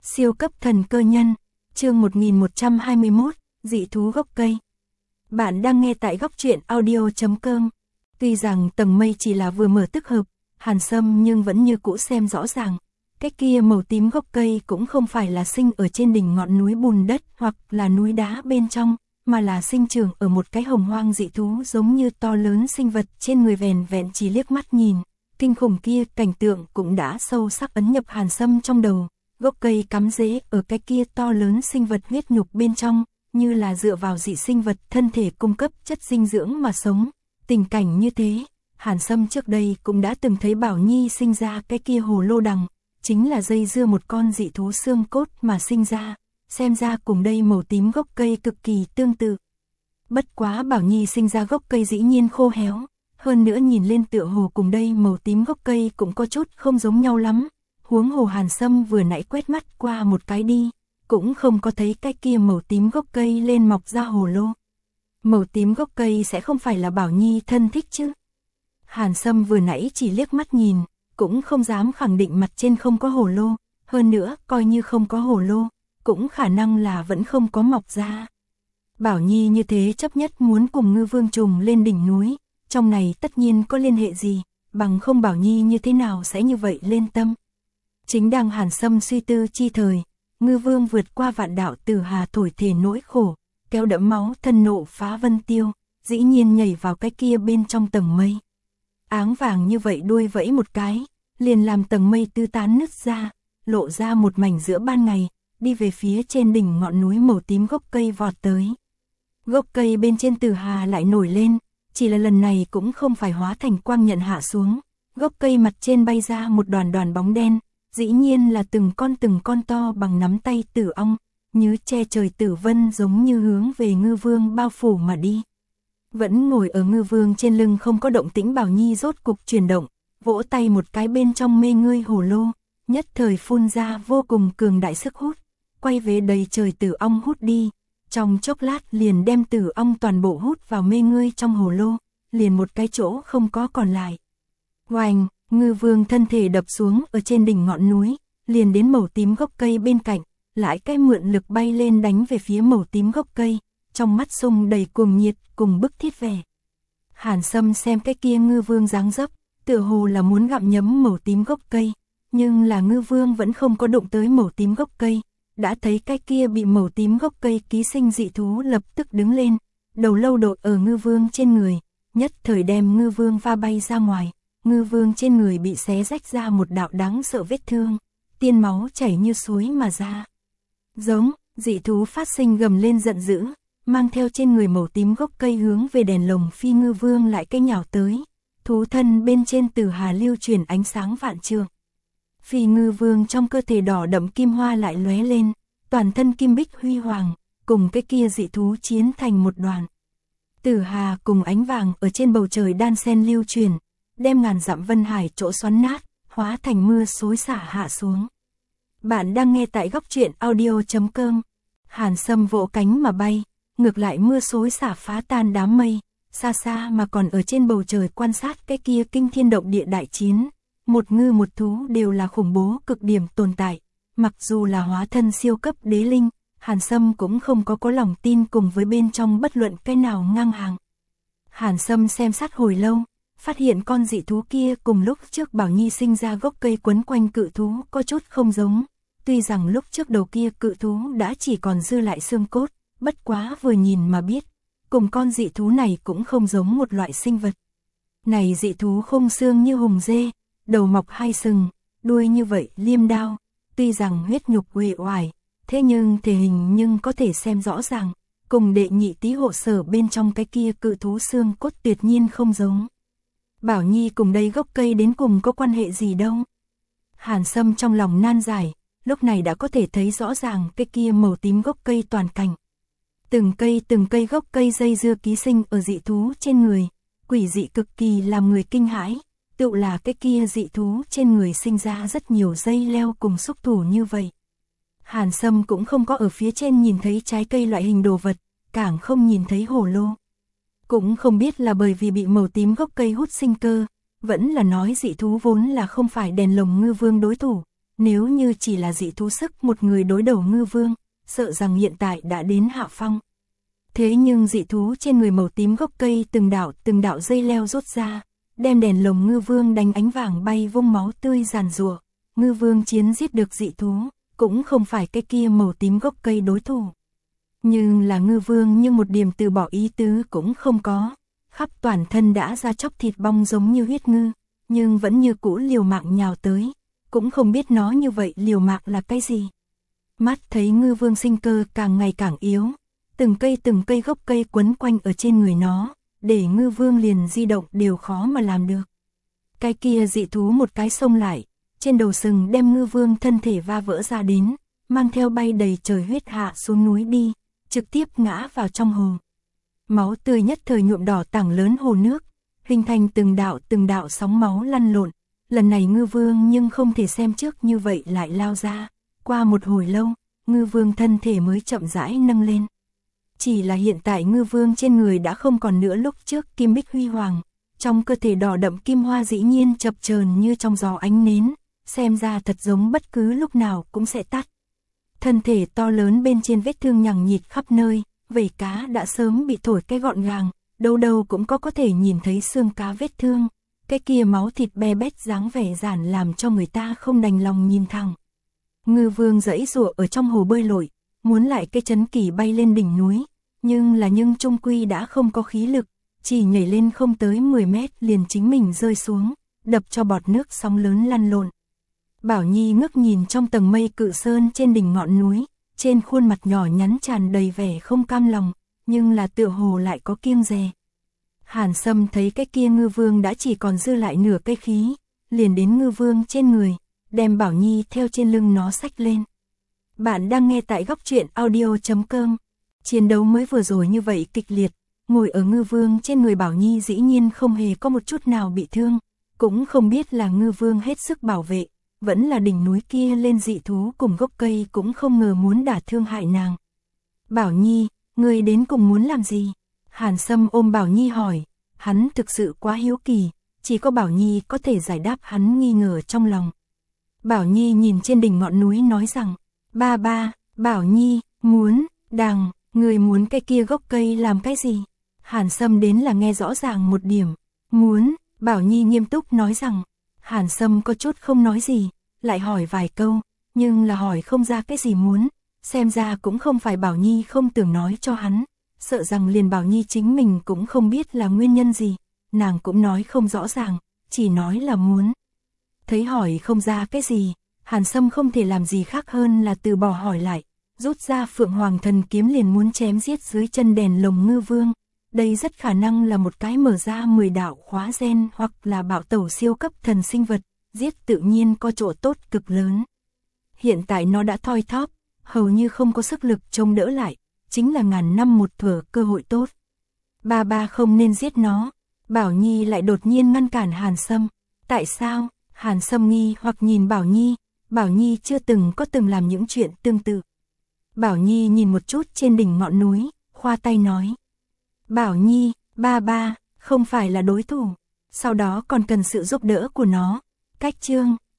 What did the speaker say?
Siêu cấp thần cơ nhân, chương 1121, dị thú gốc cây. Bạn đang nghe tại góc truyện audio.com. Tuy rằng tầng mây chỉ là vừa mở tức hợp, Hàn Sâm nhưng vẫn như cũ xem rõ ràng. Cái kia màu tím gốc cây cũng không phải là sinh ở trên đỉnh ngọn núi bùn đất hoặc là núi đá bên trong, mà là sinh trưởng ở một cái hồng hoang dị thú giống như to lớn sinh vật trên người vẻn vẹn chỉ liếc mắt nhìn. Kinh khủng kia cảnh tượng cũng đã sâu sắc ấn nhập Hàn Sâm trong đầu. Gốc cây cắm rễ ở cái kia to lớn sinh vật huyết nhục bên trong, như là dựa vào dị sinh vật thân thể cung cấp chất dinh dưỡng mà sống. Tình cảnh như thế, Hàn Sâm trước đây cũng đã từng thấy Bảo Nhi sinh ra cái kia hồ lô đằng, chính là dây dưa một con dị thú xương cốt mà sinh ra, xem ra cùng đây màu tím gốc cây cực kỳ tương tự. Bất quá Bảo Nhi sinh ra gốc cây dĩ nhiên khô héo, hơn nữa nhìn lên tựa hồ cùng đây màu tím gốc cây cũng có chút không giống nhau lắm. Huống hồ Hàn Sâm vừa nãy quét mắt qua một cái đi, cũng không có thấy cái kia màu tím gốc cây lên mọc ra hồ lô. Màu tím gốc cây sẽ không phải là Bảo Nhi thân thích chứ? Hàn Sâm vừa nãy chỉ liếc mắt nhìn, cũng không dám khẳng định mặt trên không có hồ lô, hơn nữa coi như không có hồ lô, cũng khả năng là vẫn không có mọc ra. Bảo Nhi như thế chấp nhất muốn cùng Ngư Vương trùng lên đỉnh núi, trong này tất nhiên có liên hệ gì, bằng không Bảo Nhi như thế nào sẽ như vậy lên tâm. Chính đang Hàn Sâm suy tư chi thời, Ngư Vương vượt qua vạn đạo Tử Hà thổi thể nỗi khổ, kéo đẫm máu thân nộ phá vân tiêu, dĩ nhiên nhảy vào cái kia bên trong tầng mây. Áng vàng như vậy đuôi vẫy một cái, liền làm tầng mây tứ tán nứt ra, lộ ra một mảnh giữa ban ngày, đi về phía trên đỉnh ngọn núi màu tím gốc cây vọt tới. Gốc cây bên trên Tử Hà lại nổi lên, chỉ là lần này cũng không phải hóa thành quang nhận hạ xuống, gốc cây mặt trên bay ra một đoàn đoàn bóng đen. Dĩ nhiên là từng con to bằng nắm tay tử ong, như che trời tử vân giống như hướng về Ngư Vương bao phủ mà đi. Vẫn ngồi ở Ngư Vương trên lưng không có động tĩnh Bảo Nhi rốt cục chuyển động, vỗ tay một cái bên trong mê ngươi hồ lô, nhất thời phun ra vô cùng cường đại sức hút, quay về đầy trời tử ong hút đi, trong chốc lát liền đem tử ong toàn bộ hút vào mê ngươi trong hồ lô, liền một cái chỗ không có còn lại. Oanh! Ngư Vương thân thể đập xuống ở trên đỉnh ngọn núi, liền đến màu tím gốc cây bên cạnh, lại cái mượn lực bay lên đánh về phía màu tím gốc cây, trong mắt sung đầy cuồng nhiệt cùng bức thiết vẻ. Hàn Sâm xem cái kia Ngư Vương dáng dấp, tựa hồ là muốn gặm nhấm màu tím gốc cây, nhưng là Ngư Vương vẫn không có đụng tới màu tím gốc cây, đã thấy cái kia bị màu tím gốc cây ký sinh dị thú lập tức đứng lên, đầu lâu đội ở Ngư Vương trên người, nhất thời đem Ngư Vương va bay ra ngoài. Ngư Vương trên người bị xé rách ra một đạo đáng sợ vết thương, tiên máu chảy như suối mà ra. Giống, dị thú phát sinh gầm lên giận dữ, mang theo trên người màu tím gốc cây hướng về đèn lồng phi Ngư Vương lại cái nhào tới. Thú thân bên trên Tử Hà lưu chuyển ánh sáng vạn trượng. Phi Ngư Vương trong cơ thể đỏ đậm kim hoa lại lóe lên, toàn thân kim bích huy hoàng, cùng cái kia dị thú chiến thành một đoàn. Tử Hà cùng ánh vàng ở trên bầu trời đan sen lưu chuyển, đem ngàn dặm vân hải chỗ xoắn nát, hóa thành mưa xối xả hạ xuống. Bạn đang nghe tại góc truyện audio.com. Hàn Sâm vỗ cánh mà bay, ngược lại mưa xối xả phá tan đám mây, xa xa mà còn ở trên bầu trời quan sát cái kia kinh thiên động địa đại chiến. Một ngư một thú đều là khủng bố cực điểm tồn tại, mặc dù là hóa thân siêu cấp đế linh, Hàn Sâm cũng không có lòng tin cùng với bên trong bất luận cái nào ngang hàng. Hàn Sâm xem sát hồi lâu, phát hiện con dị thú kia cùng lúc trước Bảo Nhi sinh ra gốc cây quấn quanh cự thú có chút không giống, tuy rằng lúc trước đầu kia cự thú đã chỉ còn dư lại xương cốt, bất quá vừa nhìn mà biết, cùng con dị thú này cũng không giống một loại sinh vật. Này dị thú khung xương như hùng dê, đầu mọc hai sừng, đuôi như vậy liêm đao, tuy rằng huyết nhục uể oải, thế nhưng thể hình nhưng có thể xem rõ ràng, cùng đệ nhị tý hộ sở bên trong cái kia cự thú xương cốt tuyệt nhiên không giống. Bảo Nhi cùng đây gốc cây đến cùng có quan hệ gì đâu. Hàn Sâm trong lòng nan giải, lúc này đã có thể thấy rõ ràng cái kia màu tím gốc cây toàn cảnh. Từng cây gốc cây dây dưa ký sinh ở dị thú trên người, quỷ dị cực kỳ làm người kinh hãi, tự là cái kia dị thú trên người sinh ra rất nhiều dây leo cùng xúc thủ như vậy. Hàn Sâm cũng không có ở phía trên nhìn thấy trái cây loại hình đồ vật, càng không nhìn thấy hồ lô. Cũng không biết là bởi vì bị màu tím gốc cây hút sinh cơ, vẫn là nói dị thú vốn là không phải đèn lồng Ngư Vương đối thủ, nếu như chỉ là dị thú sức một người đối đầu ngư vương, sợ rằng hiện tại đã đến hạ phong. Thế nhưng dị thú trên người màu tím gốc cây từng đạo dây leo rút ra, đem đèn lồng ngư vương đánh ánh vàng bay vung máu tươi giàn giụa. Ngư vương chiến giết được dị thú, cũng không phải cái kia màu tím gốc cây đối thủ. Nhưng là ngư vương nhưng một điểm từ bỏ ý tứ cũng không có, khắp toàn thân đã ra chóc thịt bong giống như huyết ngư, nhưng vẫn như cũ liều mạng nhào tới, cũng không biết nó như vậy liều mạng là cái gì. Mắt thấy ngư vương sinh cơ càng ngày càng yếu, từng cây gốc cây quấn quanh ở trên người nó, để ngư vương liền di động đều khó mà làm được. Cái kia dị thú một cái xông lại, trên đầu sừng đem ngư vương thân thể va vỡ ra đến, mang theo bay đầy trời huyết hạ xuống núi đi, trực tiếp ngã vào trong hồ. Máu tươi nhất thời nhuộm đỏ tảng lớn hồ nước, hình thành từng đạo sóng máu lăn lộn. Lần này ngư vương nhưng không thể xem trước như vậy lại lao ra. Qua một hồi lâu, ngư vương thân thể mới chậm rãi nâng lên. Chỉ là hiện tại ngư vương trên người đã không còn nữa lúc trước kim bích huy hoàng, trong cơ thể đỏ đậm kim hoa dĩ nhiên chập chờn như trong gió ánh nến, xem ra thật giống bất cứ lúc nào cũng sẽ tắt. Thân thể to lớn bên trên vết thương nhằng nhịt khắp nơi, vảy cá đã sớm bị thổi cái gọn gàng, đâu đâu cũng có thể nhìn thấy xương cá vết thương, cái kia máu thịt be bét dáng vẻ giản làm cho người ta không đành lòng nhìn thẳng. Ngư vương giãy giụa ở trong hồ bơi lội, muốn lại cái chấn kỳ bay lên đỉnh núi, nhưng trung quy đã không có khí lực, chỉ nhảy lên không tới 10 mét liền chính mình rơi xuống, đập cho bọt nước sóng lớn lăn lộn. Bảo Nhi ngước nhìn trong tầng mây cự sơn trên đỉnh ngọn núi, trên khuôn mặt nhỏ nhắn tràn đầy vẻ không cam lòng, nhưng là tựa hồ lại có kiêng dè. Hàn Sâm thấy cái kia ngư vương đã chỉ còn dư lại nửa cây khí, liền đến ngư vương trên người, đem Bảo Nhi theo trên lưng nó xách lên. Bạn đang nghe tại góc truyện audio.com. Chiến đấu mới vừa rồi như vậy kịch liệt, ngồi ở ngư vương trên người Bảo Nhi dĩ nhiên không hề có một chút nào bị thương, cũng không biết là ngư vương hết sức bảo vệ, vẫn là đỉnh núi kia lên dị thú cùng gốc cây cũng không ngờ muốn đả thương hại nàng. Bảo Nhi, ngươi đến cùng muốn làm gì? Hàn Sâm ôm Bảo Nhi hỏi, hắn thực sự quá hiếu kỳ, chỉ có Bảo Nhi có thể giải đáp hắn nghi ngờ trong lòng. Bảo Nhi nhìn trên đỉnh ngọn núi nói rằng, ba, Bảo Nhi, người muốn cái kia gốc cây làm cái gì? Hàn Sâm đến là nghe rõ ràng một điểm, muốn, Bảo Nhi nghiêm túc nói rằng, Hàn Sâm có chút không nói gì, lại hỏi vài câu, nhưng là hỏi không ra cái gì muốn, xem ra cũng không phải Bảo Nhi không tưởng nói cho hắn, sợ rằng liền Bảo Nhi chính mình cũng không biết là nguyên nhân gì, nàng cũng nói không rõ ràng, chỉ nói là muốn. Thấy hỏi không ra cái gì, Hàn Sâm không thể làm gì khác hơn là từ bỏ hỏi lại, rút ra Phượng Hoàng Thần Kiếm liền muốn chém giết dưới chân đèn lồng ngư vương. Đây rất khả năng là một cái mở ra 10 đạo khóa gen hoặc là bạo tẩu siêu cấp thần sinh vật, giết tự nhiên có chỗ tốt cực lớn. Hiện tại nó đã thoi thóp, hầu như không có sức lực chống đỡ lại, chính là ngàn năm một thuở cơ hội tốt. Ba không nên giết nó. Bảo Nhi lại đột nhiên ngăn cản Hàn Sâm. Tại sao? Hàn Sâm nghi hoặc nhìn Bảo Nhi chưa từng làm những chuyện tương tự. Bảo Nhi nhìn một chút trên đỉnh ngọn núi, khoa tay nói. Bảo Nhi, ba, không phải là đối thủ, sau đó còn cần sự giúp đỡ của nó. Cách chương